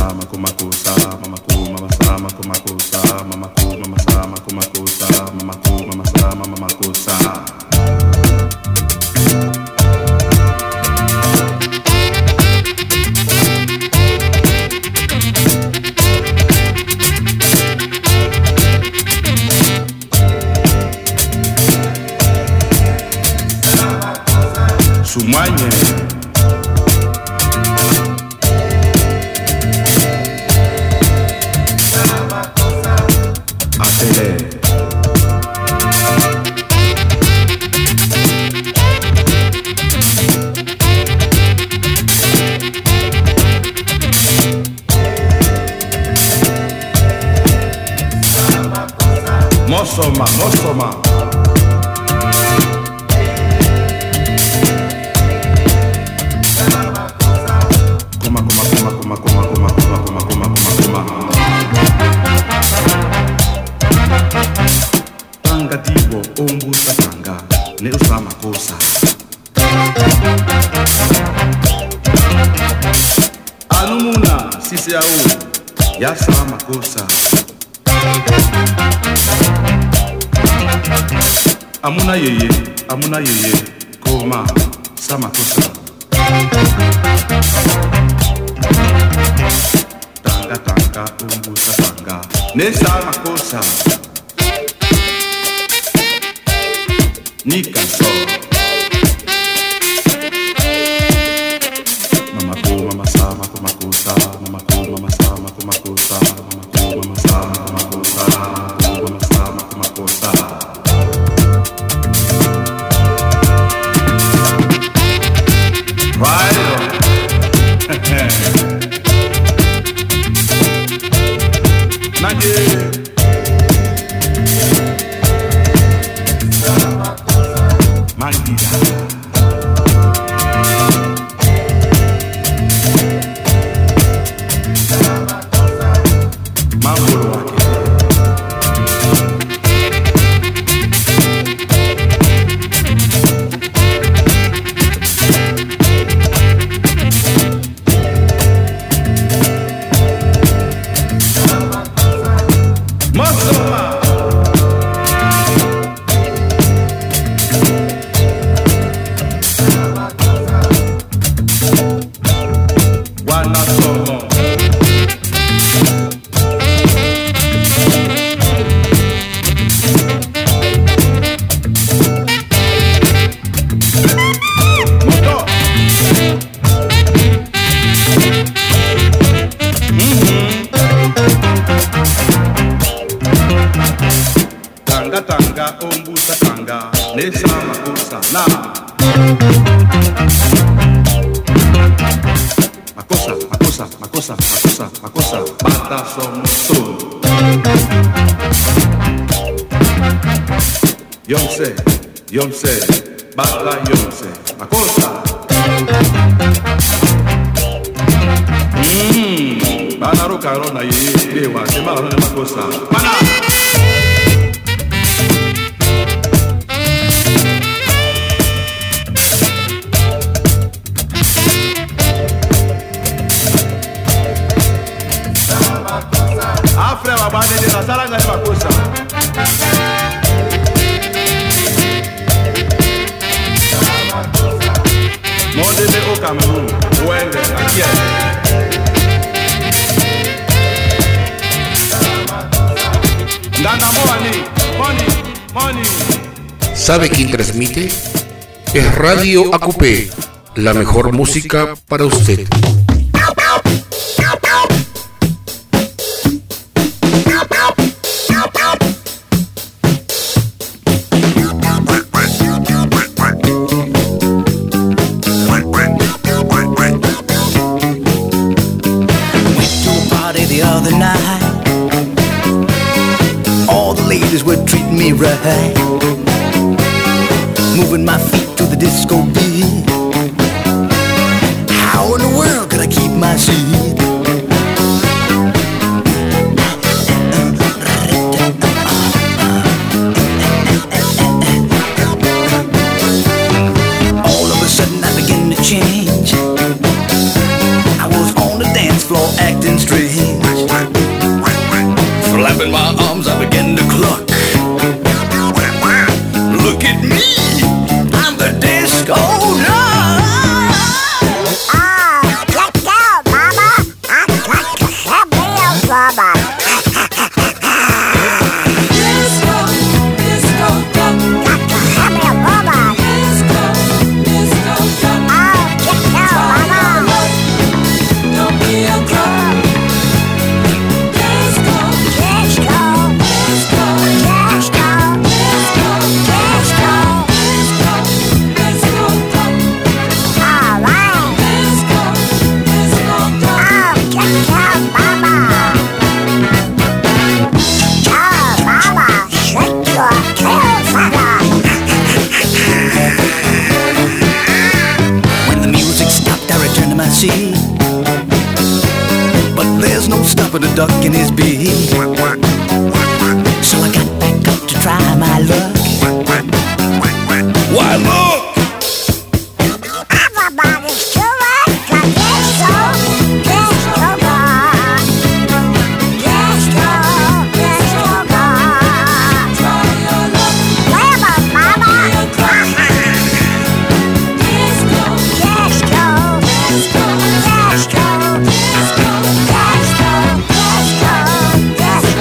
Amuna yeye, koma, sama kosa. Tanga tanga, umbusa tanga, ne sama kosa. Nika so. Mama ko, mama sama, koma kosa. Mama ko, mama sama, koma kosa. Mama ko, mama sama, koma kosa. Mama sama, koma kosa. Makosa, bata somos todos. Yonse, bata Yonse, makosa. Bana roka na ye, ewa, se mala na makosa. Bana. Afra bana de la sala na makosa. Modele au Cameroun, Wende, aquí. Gana money. ¿Sabe quién transmite? Es Radio ACUPE, la mejor música para usted. Right, moving my feet to the disco beat. How in the world could I keep my seat? All of a sudden I began to change. I was on the dance floor acting strange. put a duck in his beak. So I got back up to try my luck. Why look! Everybody's doing the disco, disco ball. Disco, disco ball. Where my mama? Disco, disco, disco, disco, disco, disco, disco, disco.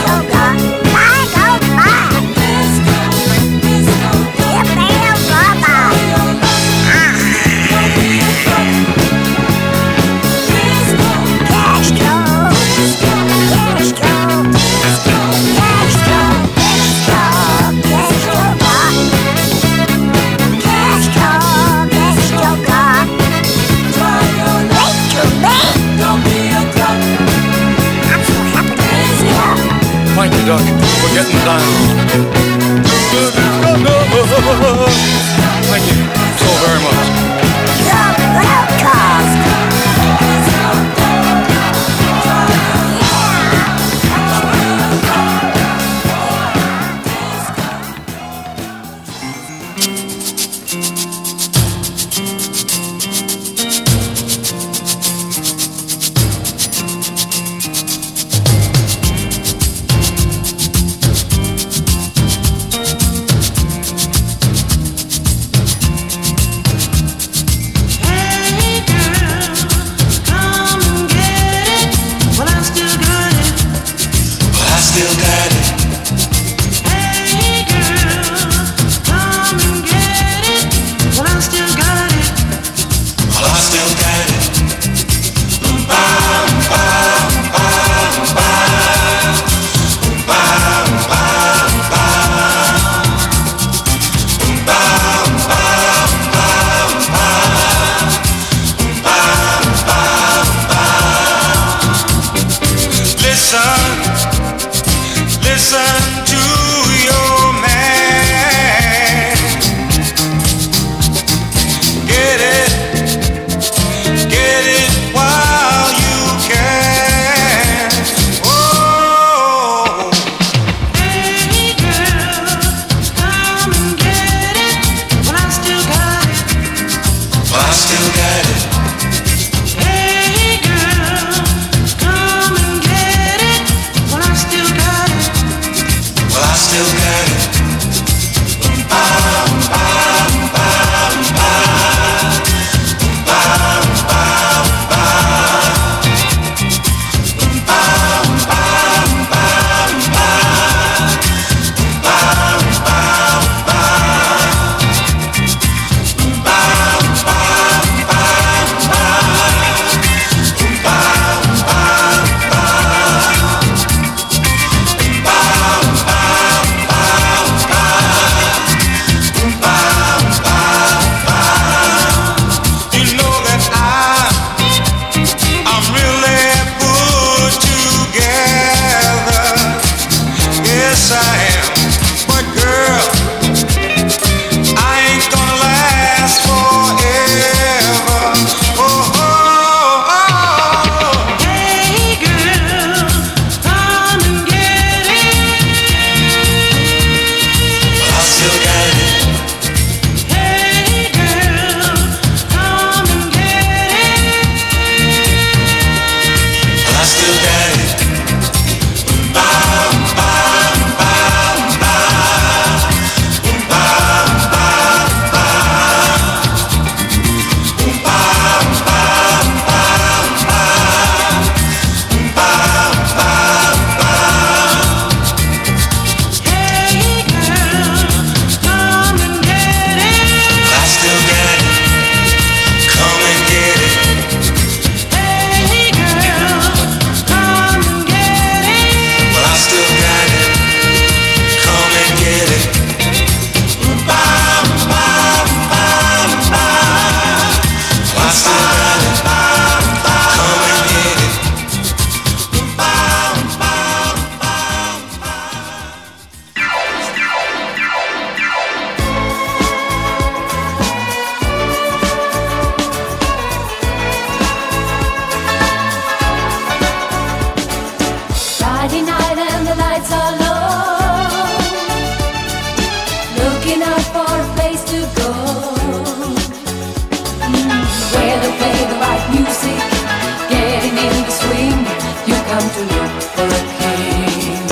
looking out for a place to go, where they play the right music, getting in the swing. You come to look for a king.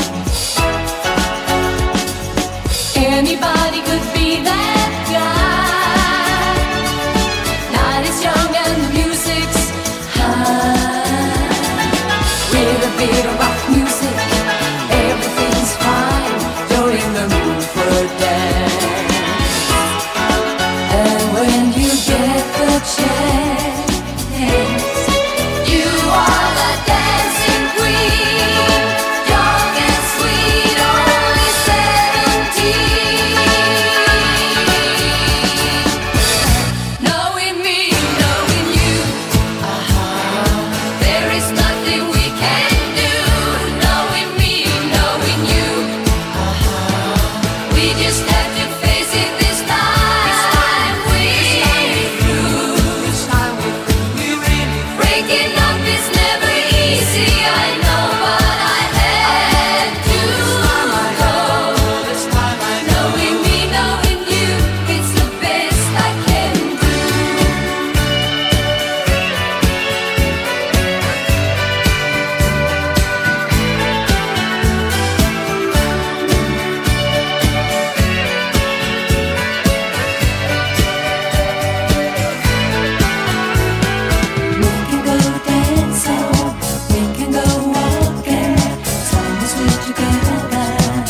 Anybody could be that guy. Night is young and the music's high. With a bit of rock music, everything's fine. You're in the mood for a dance. And when you get the chance, you are the dancing queen. Young and sweet, only 17. Knowing me, knowing you, there is nothing we can do. Knowing me, knowing you, we just have to face it this time. We're through. Breaking up is never easy, I know, but I had to go. Knowing me, knowing you, it's the best I can do. We can go dancing, we can go walking, as long as we're together.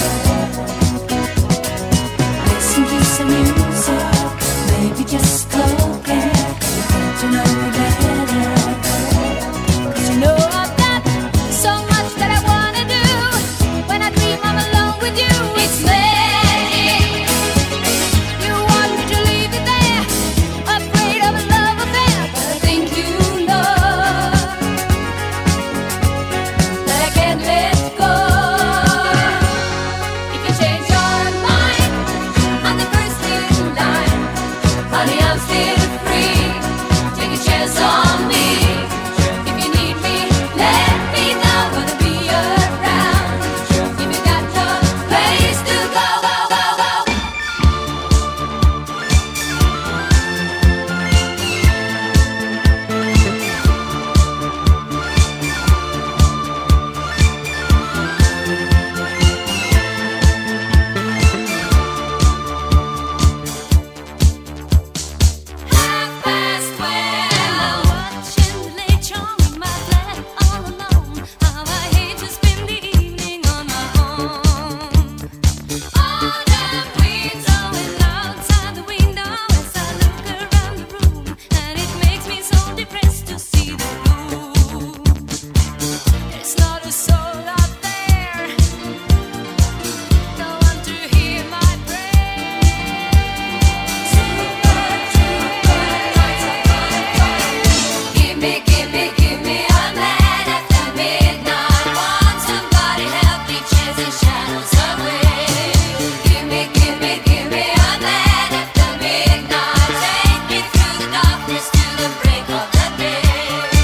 Listen to some music, maybe just talking, we get to know you better. 'Cause you know I've got so much that I wanna do. When I dream I'm alone with you, it's magic. You want me to leave it there, afraid of a love affair, but I think you know that I can't let go. If you change your mind, I'm the first in line. Honey, I'm still free. Take a chance on me. If you need me, let me know. Gonna be around. If you got no place to go, go, go, go. Watching the late show in my flat all alone. How I hate to spend the evening on my own. Autumn winds blowing outside the window as I look around the room, and it makes me so depressed to see the gloom. There's not a soul out there, no one to hear my praise. Give me a man after midnight. Want somebody help me chase the shadows away. Give me a man after midnight. Take me through the darkness to the break of the day.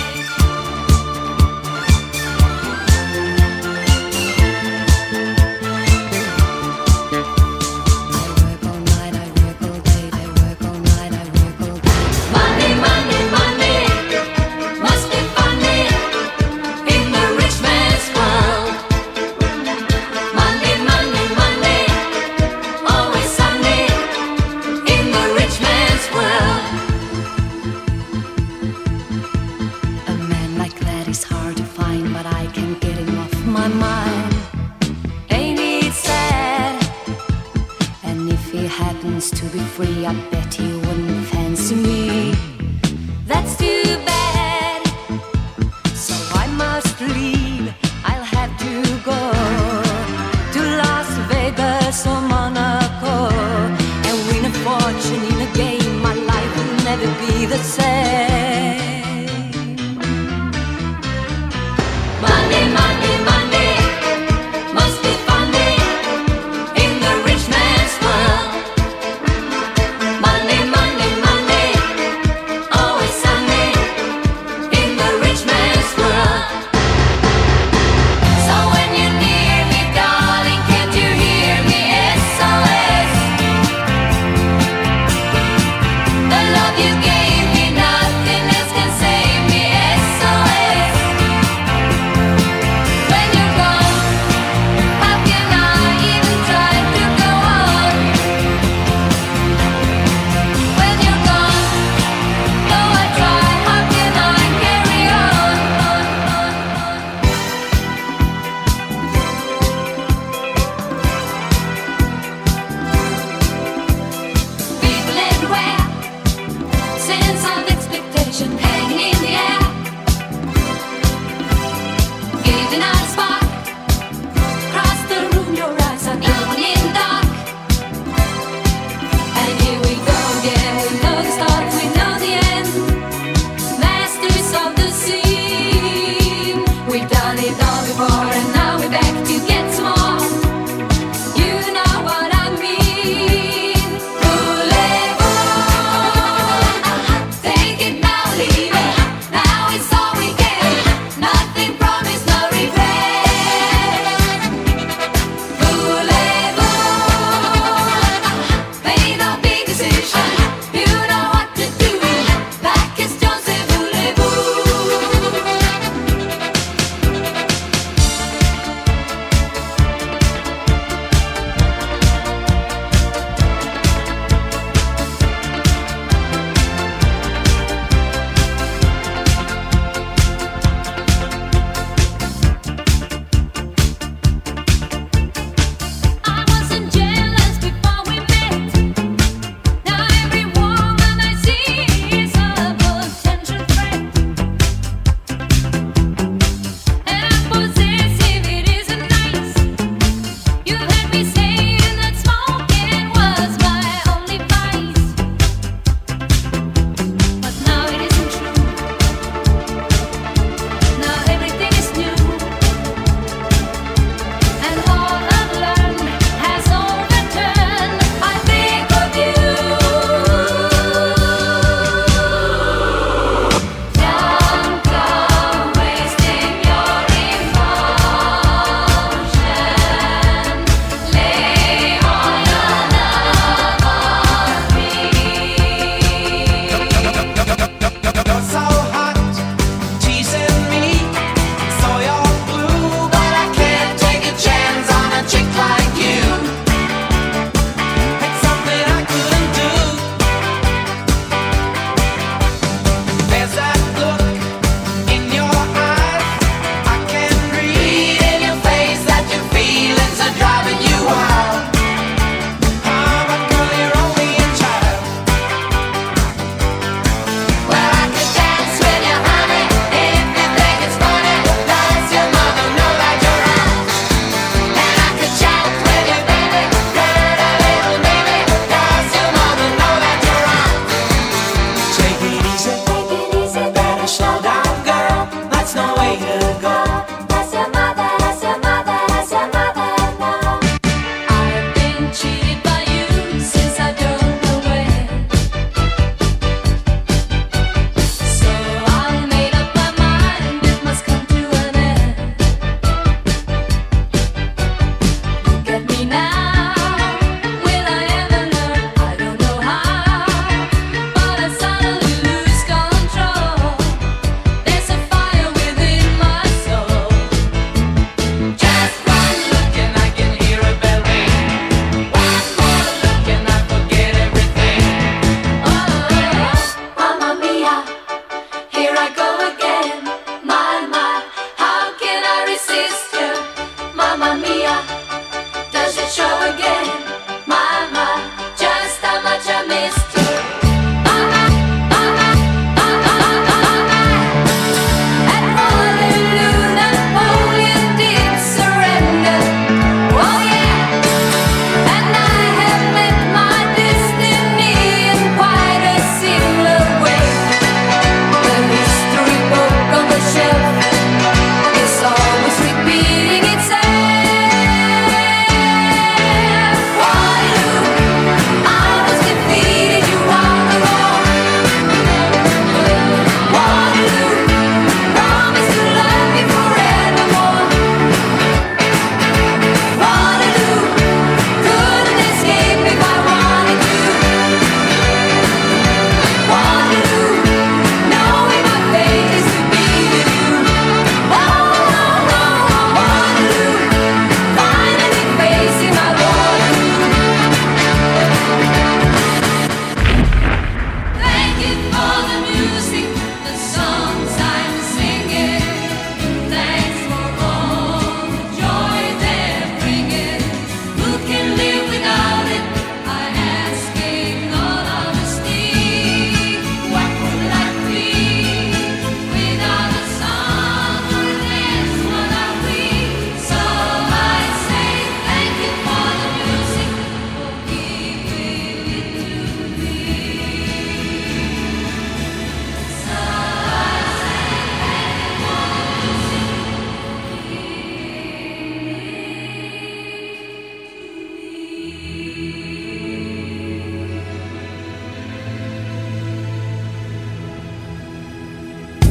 Monday, Monday, Monday, must be funny in the rich man's world. Monday, Monday, Monday, always Sunday in the rich man's world. A man like that is hard to find, but I can't get him off my mind. Ain't it sad? And if he happens to be free, I bet he wouldn't fancy me. That's too bad. So I must leave. I'll have to go to Las Vegas or Monaco and win a fortune in a game. My life will never be the same. Monday, Monday, Monday, must be funny in the rich man's world. Monday, Monday, Monday, always Sunday in the rich man's world. So when you're near me, darling, can't you hear me? SOS.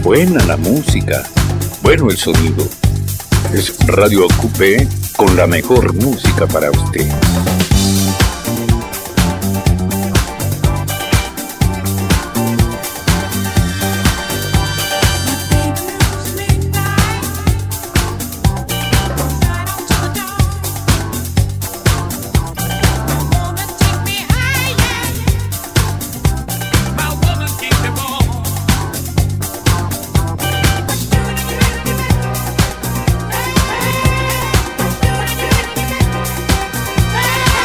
Buena la música, bueno el sonido. Es Radio Coupé con la mejor música para usted. Hey!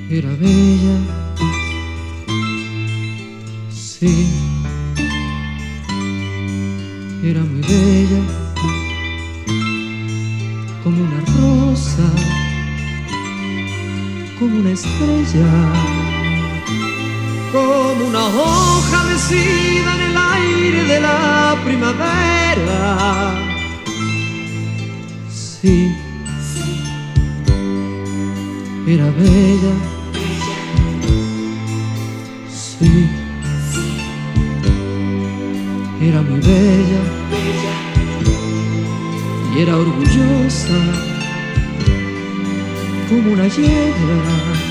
Era bella, sí, era muy bella, como una rosa, como una estrella, como una hoja mecida en el aire de la primavera. Sí, era bella, sí, era muy bella y era orgullosa como una yegua,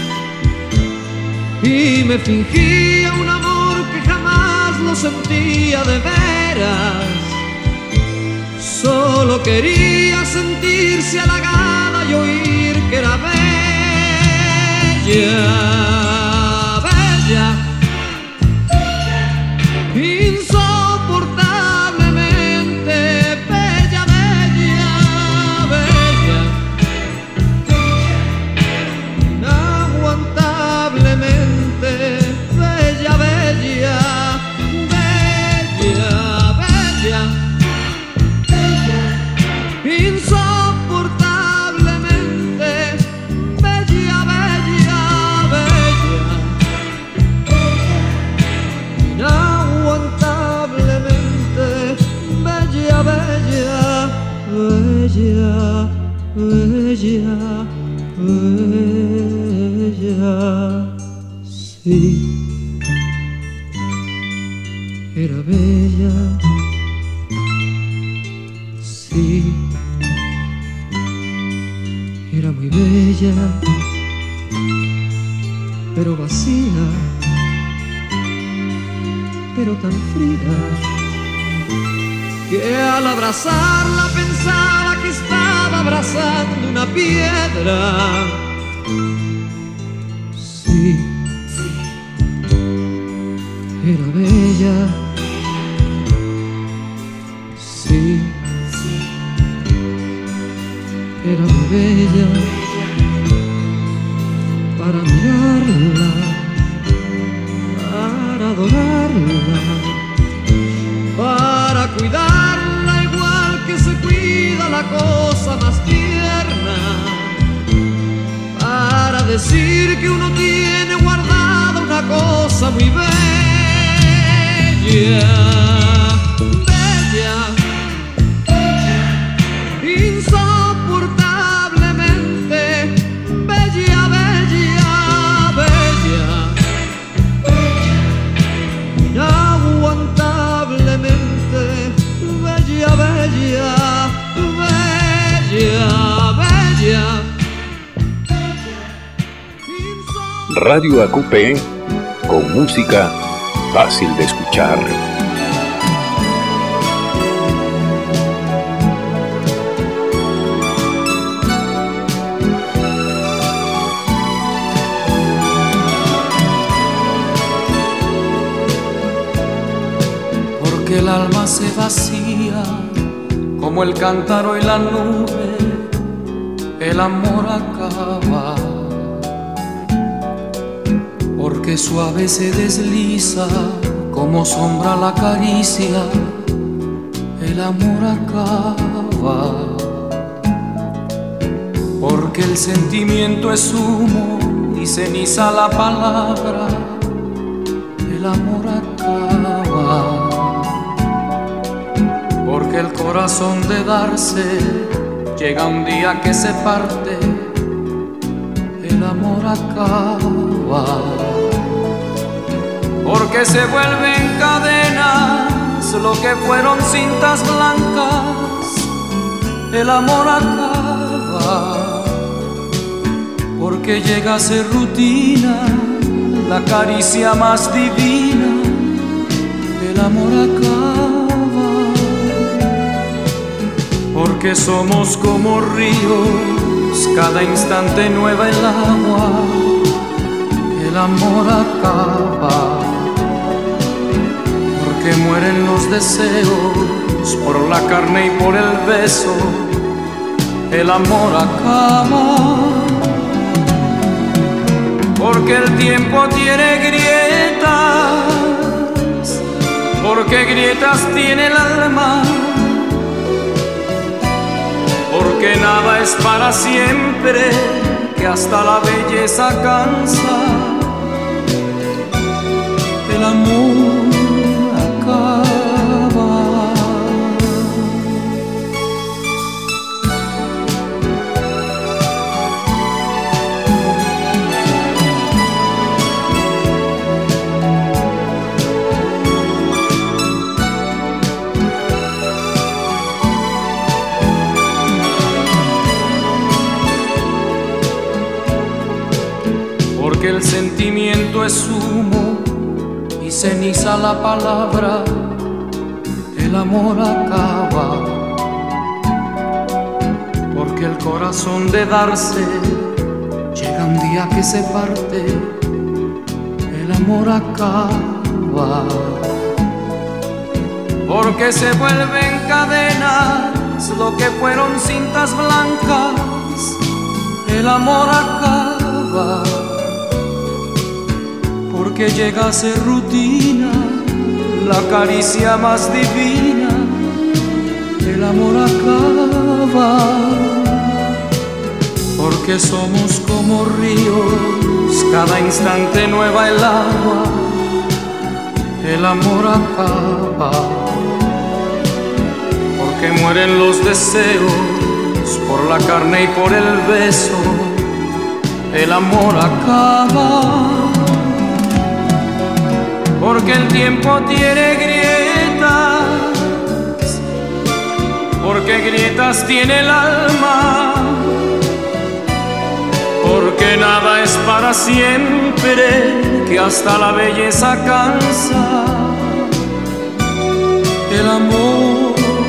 y me fingía un amor que jamás lo sentía de veras. Solo quería sentirse halagada y oír que era bella, bella, insoportablemente bella, bella, bella, inaguantablemente bella, bella, bella, bella, insoportablemente bella, bella, bella, inaguantablemente bella, bella, bella, bella, bella, sí, era bella, sí, era muy bella, pero vacía, pero tan fría, que al abrazarla pensaba que estaba abrazando una piedra. Sí, era bella, sí, era muy bella para mirarla, para adorarla, para cuidarla igual que se cuida la cosa más tierna, para decir que uno tiene guardada una cosa muy bella, bella, insoportablemente bella, bella, bella, inaguantablemente bella, bella, bella, bella. Radio AQP, con música fácil de escuchar. Porque el alma se vacía como el cántaro y la nube, el amor acaba. Porque suave se desliza como sombra la caricia, el amor acaba. Porque el sentimiento es humo y ceniza la palabra, el amor acaba. Porque el corazón de darse llega un día que se parte, el amor acaba. Porque se vuelven cadenas lo que fueron cintas blancas, el amor acaba. Porque llega a ser rutina la caricia más divina, el amor acaba. Porque somos como ríos, cada instante nueva el agua, el amor acaba. Porque mueren los deseos por la carne y por el beso, el amor acaba. porque el tiempo tiene grietas, porque grietas tiene el alma, porque nada es para siempre, que hasta la belleza cansa, el amor acaba. Porque el sentimiento es humo y ceniza la palabra, el amor acaba. Porque el corazón de darse llega un día que se parte, el amor acaba. Porque se vuelven cadenas lo que fueron cintas blancas, el amor acaba. Porque llega a ser rutina la caricia más divina, el amor acaba. Porque somos como ríos, cada instante nueva el agua, el amor acaba. Porque mueren los deseos por la carne y por el beso, el amor acaba. Porque el tiempo tiene grietas, porque grietas tiene el alma, porque nada es para siempre, que hasta la belleza cansa, el amor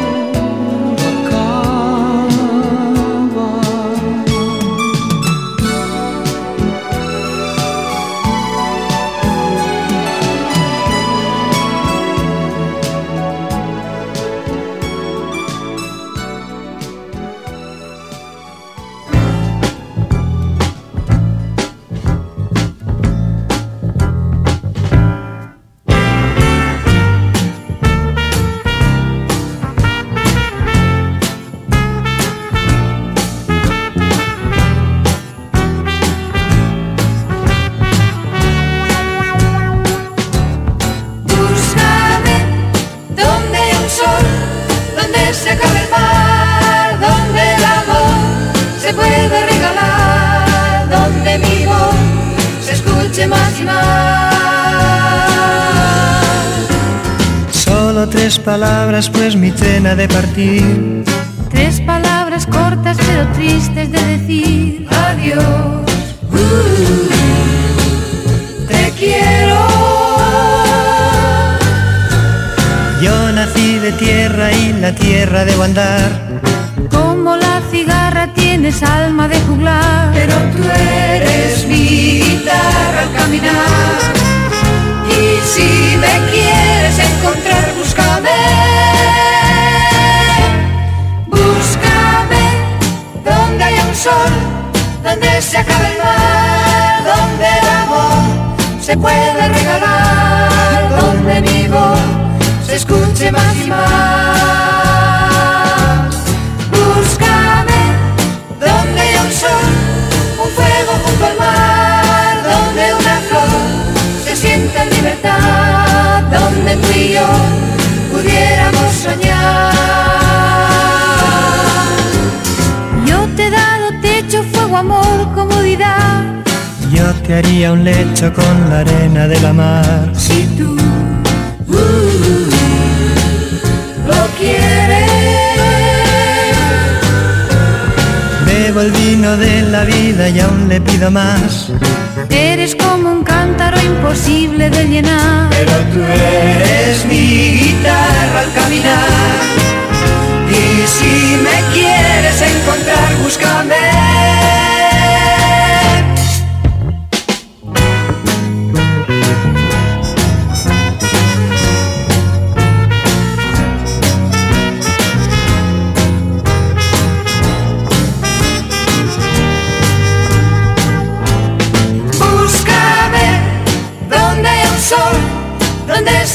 palabras, pues mi cena de partir. 3 palabras cortas pero tristes de decir. Adiós, te quiero. Yo nací de tierra y la tierra debo andar. Como la cigarra tienes alma de juglar, pero tú eres mi guitarra al caminar. Y si me quieres encontrar, búscame. Búscame donde haya un sol, donde se acabe el mar, donde el amor se puede regalar, donde mi voz se escuche más y más. Búscame donde haya un sol, un fuego junto al mar, donde una flor se sienta en libertad, donde tú y yo pudiéramos soñar. Yo te he dado techo, fuego, amor, comodidad. Yo te haría un lecho con la arena de la mar. Si tú lo quieres. Bebo el vino de la vida y aún le pido más. Eres como un cántaro imposible de llenar, pero tú eres mi guitarra al caminar. Y si me quieres encontrar, búscame. Busca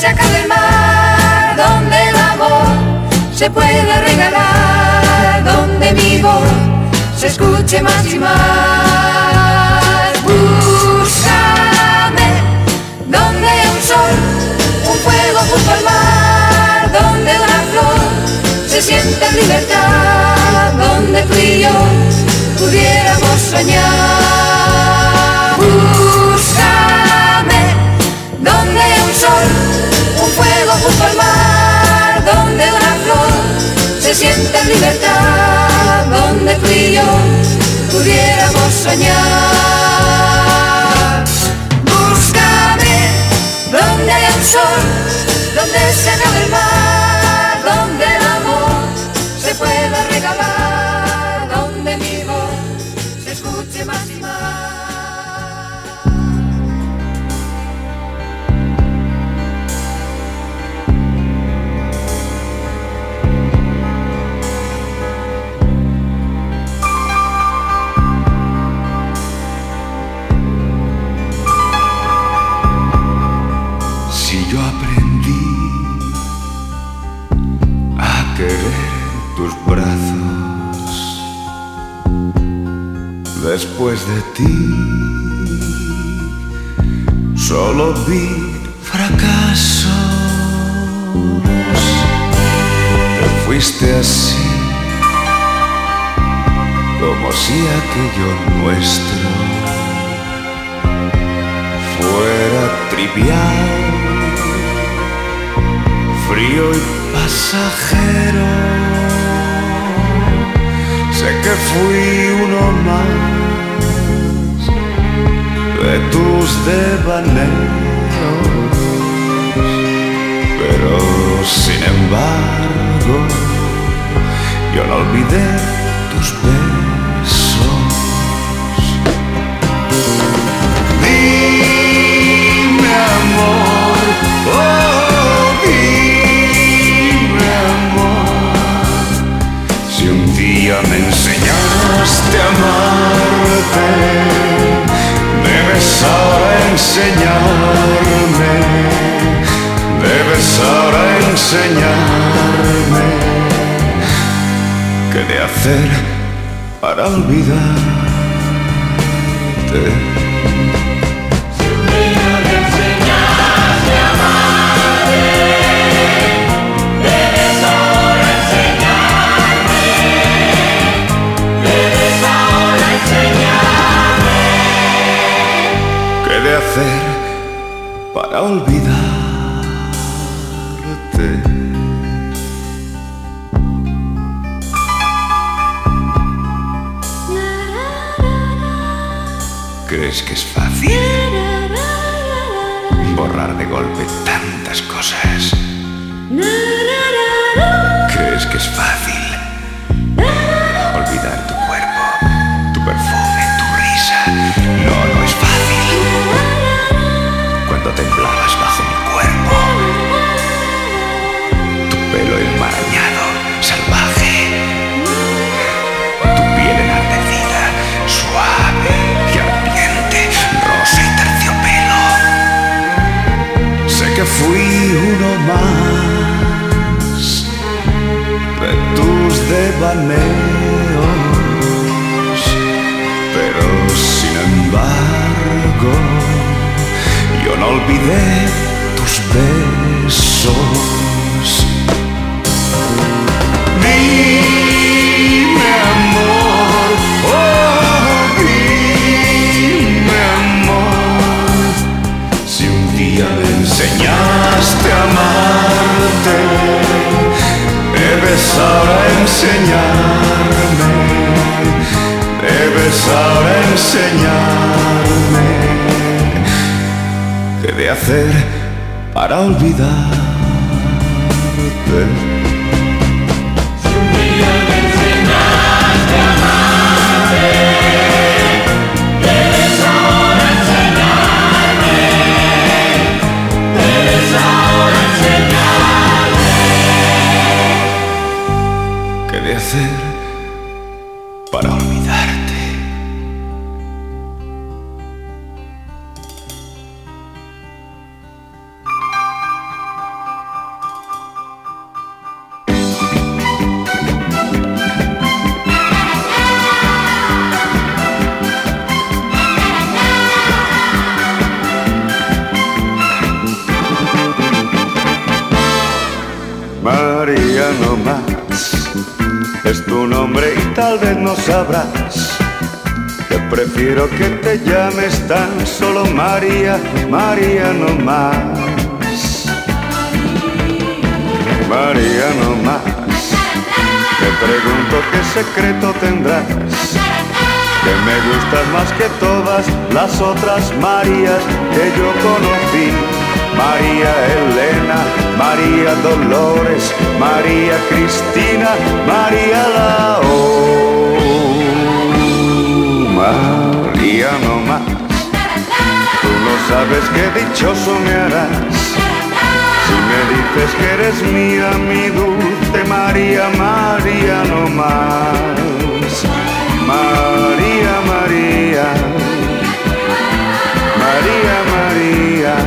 se acabe el mar, donde el amor se pueda regalar, donde mi voz se escuche más y más. Búscame donde hay un sol, un fuego junto al mar, donde una flor se sienta en libertad, donde tú y yo pudiéramos soñar. Búscame donde hay un sol, un fuego junto al mar, donde una flor se sienta en libertad, donde tú y yo pudiéramos soñar. Búscame donde haya un sol, donde se acabe el mar, donde el amor se pueda regalar, donde mi voz se escuche más y más. Si yo aprendí a querer tus brazos después de ti, solo vi fracasos. Te fuiste así, como si aquello nuestro fuera trivial, frío y pasajero. Sé que fui uno más de tus devaneos, pero sin embargo yo no olvidé tus besos. Dime amor, oh dime amor, si un día me enseñaste a amarte, debes ahora enseñarme, debes ahora enseñarme qué de hacer para olvidarte. De hacer para olvidarte. ¿Crees que es fácil borrar de golpe tantas cosas? ¿Crees que es fácil olvidar tu cuerpo, tu perfume, tu risa? No, no es fácil. Cuando temblabas bajo mi cuerpo, tu pelo enmarañado, salvaje, tu piel enardecida, suave y ardiente, rosa y terciopelo. Sé que fui uno más de tus devaneos, pero sin embargo yo no olvidé tus besos. Dime amor, oh dime amor, si un día me enseñaste a amarte, debes ahora enseñarme, debes ahora enseñarme qué de hacer para olvidarte. Si un día me enseñaste a amarte, debes ahora enseñarme, debes ahora enseñarme qué de hacer para olvidarte. es tu nombre y tal vez no sabrás que prefiero que te llames tan solo María, María no más. María no más. Te pregunto qué secreto tendrás, que me gustas más que todas las otras Marías que yo conocí. María Elena, María Dolores, María Cristina, María Lao. María no más. Tú no sabes qué dichoso me harás si me dices que eres mía, mi dulce María, María no más. María, María, María, María.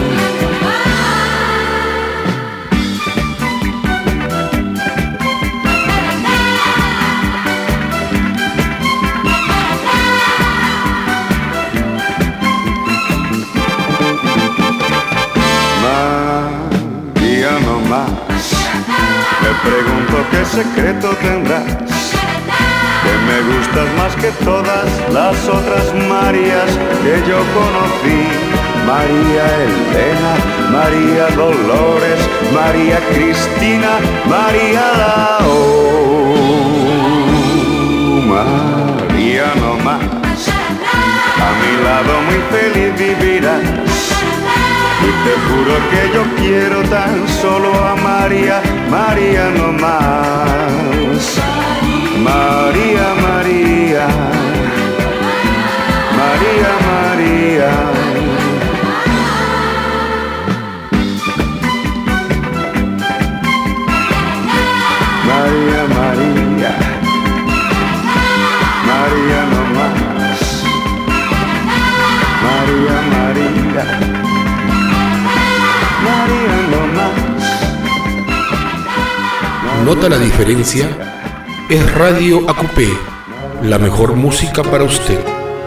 María no más. Me pregunto qué secreto tendrás, que me gustas más que todas las otras Marías que yo conocí. María Elena, María Dolores, María Cristina, María Lao. María no más. A mi lado muy feliz vivirás, y te juro que yo quiero tan solo a María, María no más. María, María, María, María. María, María, María no más. María, María, María no más. ¿Nota la diferencia? Es Radio AQP, la mejor música para usted.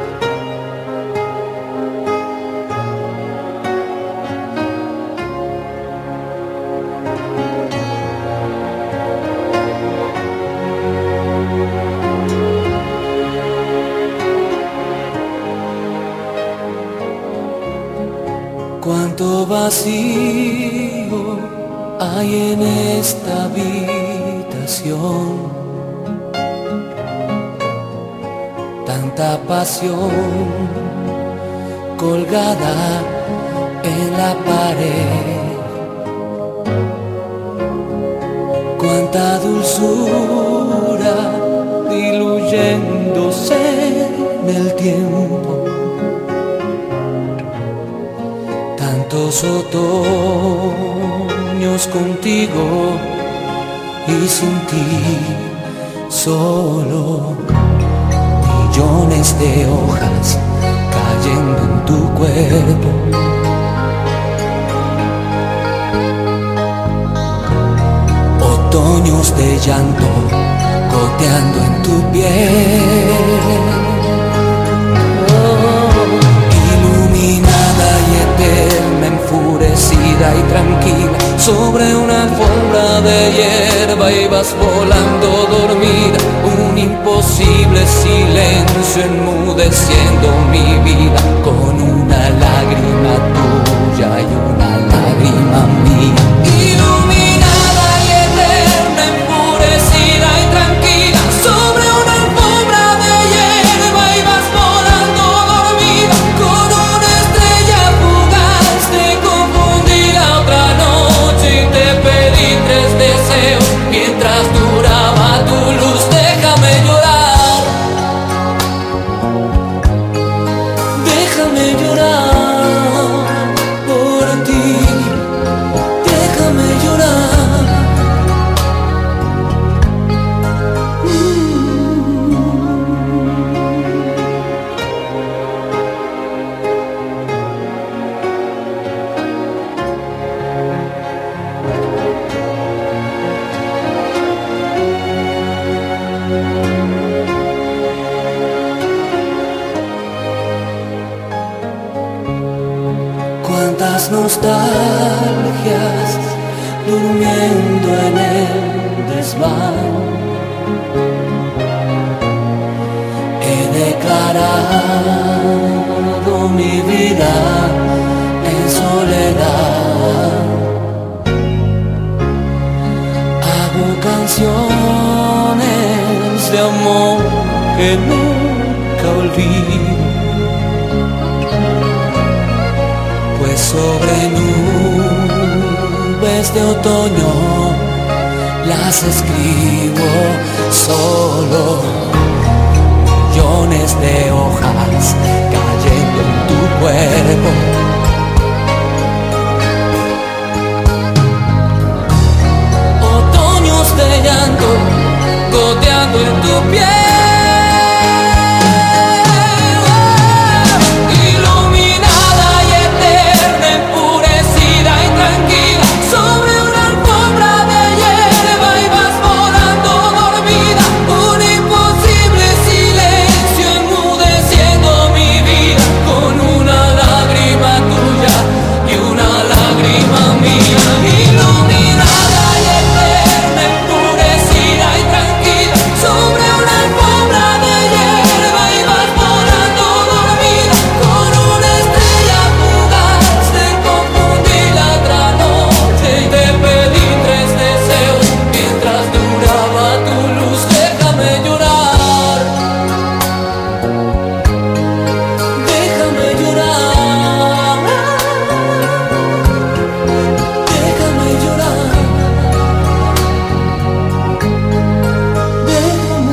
Cuánto vacío hay en esta habitación, tanta pasión colgada en la pared, cuánta dulzura diluyéndose en el tiempo. Tantos otoños contigo y sin ti solo, millones de hojas cayendo en tu cuerpo. Otoños de llanto goteando en tu piel. Iluminada y eterna, enfurecida y tranquila, sobre una alfombra de hierba ibas volando dormida. Un imposible silencio enmudeciendo mi vida, con una lágrima tuya y una lágrima mía. Iluminada y eterna, enfurecida y tranquila, sobre una alfombra de hierba ibas volando dormida. Con una estrella fugaz te confundí la otra noche y te pedí 3 deseos mientras duraba tu luz. Déjame llorar, déjame llorar por ti, déjame llorar. Cuántas nostalgias durmiendo en el desván, parado mi vida en soledad. Hago canciones de amor que nunca olvido, pues sobre nubes de otoño las escribo solo. Millones de hojas cayendo en tu cuerpo. Otoños de llanto goteando en tu piel. Iluminada y eterna, enfurecida y tranquila, sobre una alfombra de hierba y vas volando dormida. Un imposible silencio enmudeciendo mi vida, con una lágrima tuya y una lágrima mía. Iluminada y eterna, enfurecida y tranquila, sobre una alfombra de hierba y vas volando dormida, con una estrella fugaz te confundí la otra noche y te pedí 3 deseos mientras duraba tu luz. Déjame llorar, déjame llorar, déjame llorar, déjame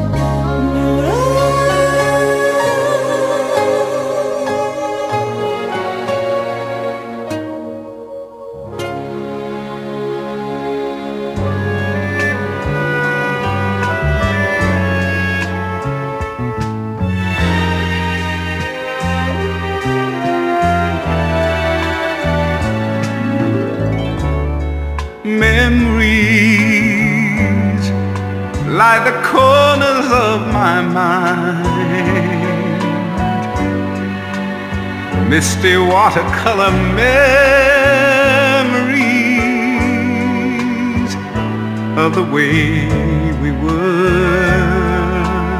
Memories lie the corners of my mind, misty watercolor memories of the way we were,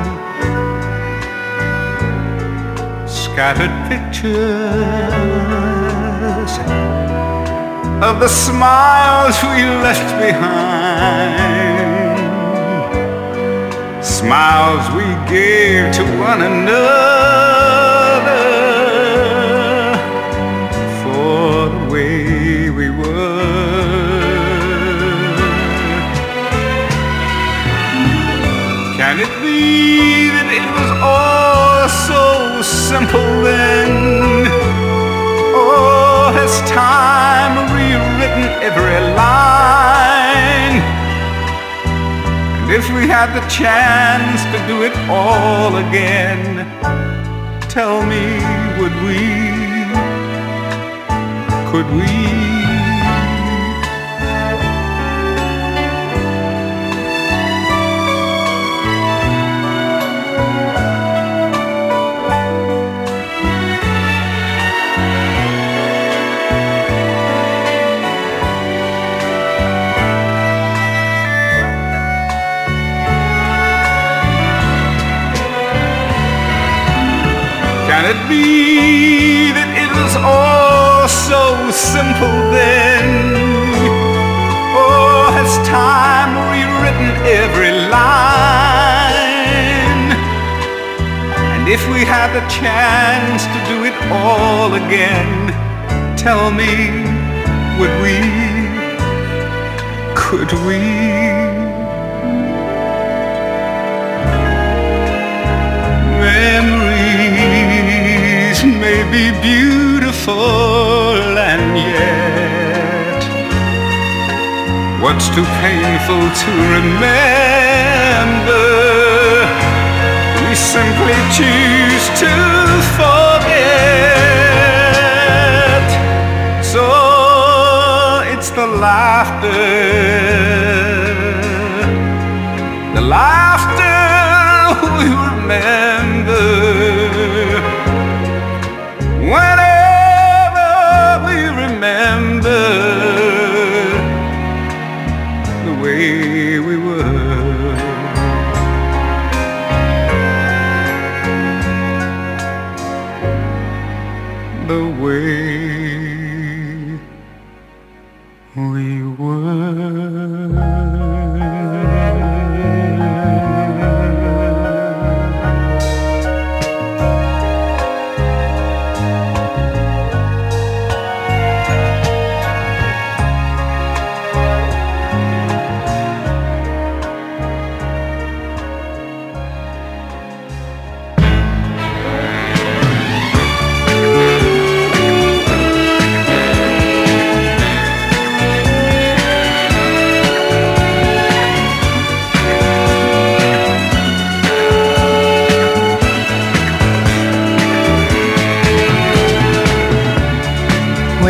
scattered pictures of the smiles we left behind, smiles we gave to one another for the way we were. Can it be that it was all so simple then? Oh, has time rewritten every line? And if we had the chance to do it all again, tell me, would we? Could we? Can it be that it was all so simple then? Oh, has time rewritten every line? And if we had the chance to do it all again, tell me, would we? Could we? Memories may be beautiful, and yet what's too painful to remember, we simply choose to forget. So it's the laughter we remember whenever we remember the way we were.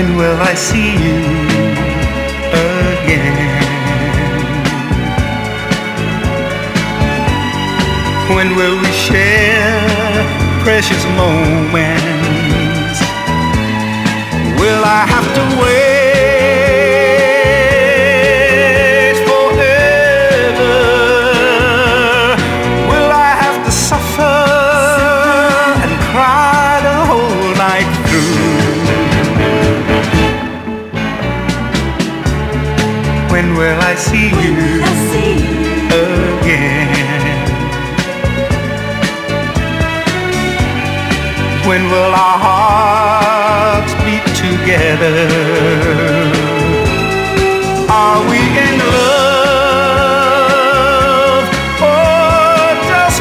When will I see you again? When will we share precious moments? Will I have to wait forever? Will I have to suffer and cry the whole night through? When will I see you again? When will our hearts beat together? Are we in love or just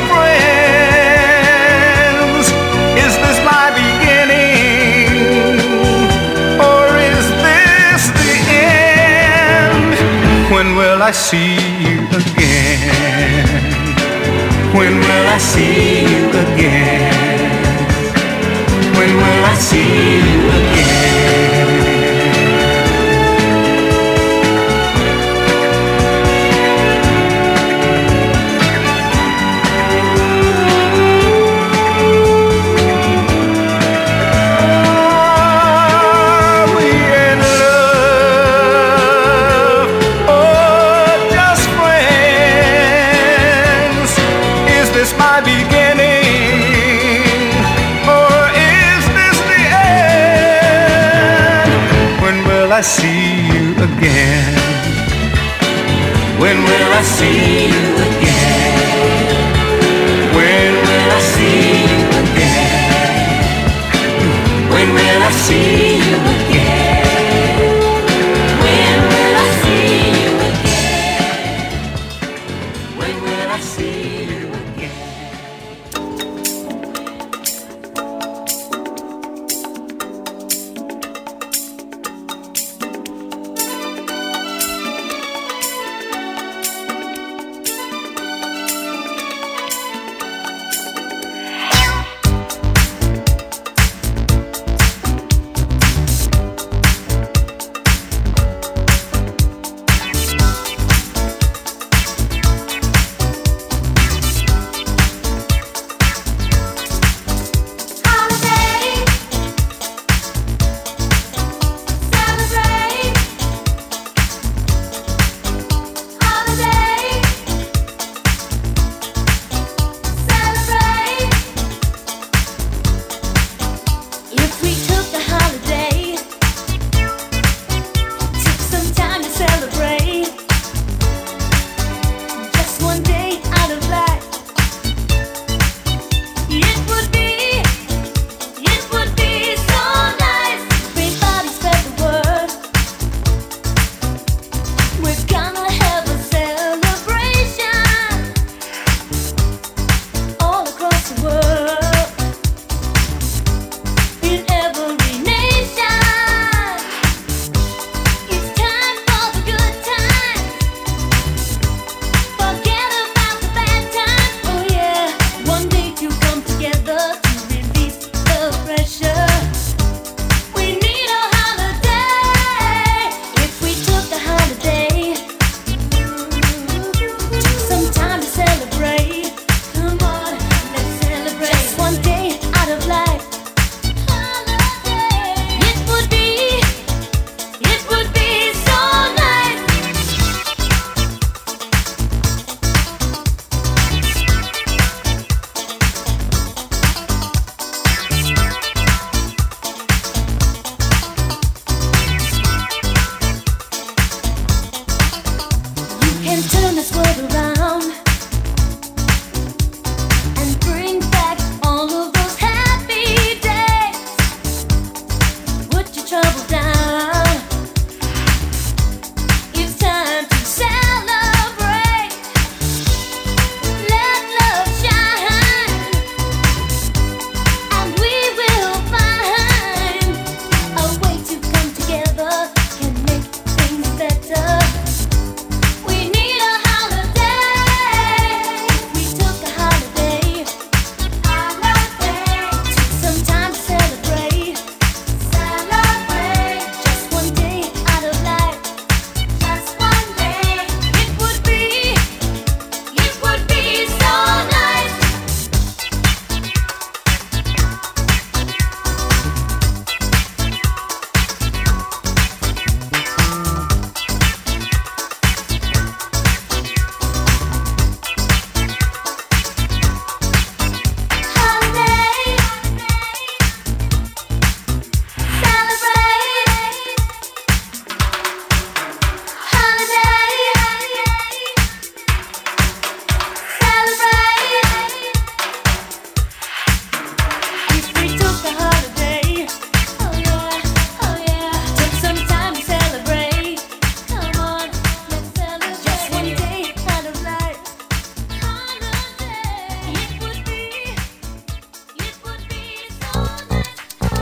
friends? Is this my beginning or is this the end? When will I see you again? When will I see you again? When will I see you again? Are we in love or just friends? Is this my beginning? I see you again? When will I see you again? When will I see you again? When will I see you again? When will I see you again? When will I see you again?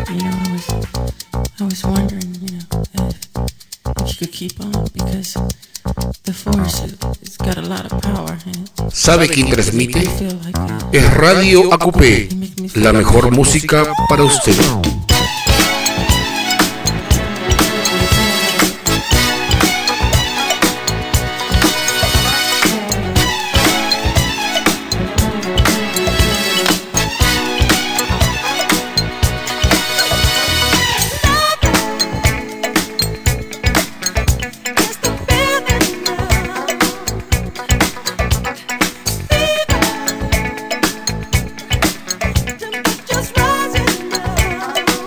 you know, I was wondering, you know, if you could keep on, because the force has got a lot of power in it. ¿Sabe quién transmite? Es Radio AQP, la mejor música para usted. Just rising up.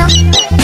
Búscame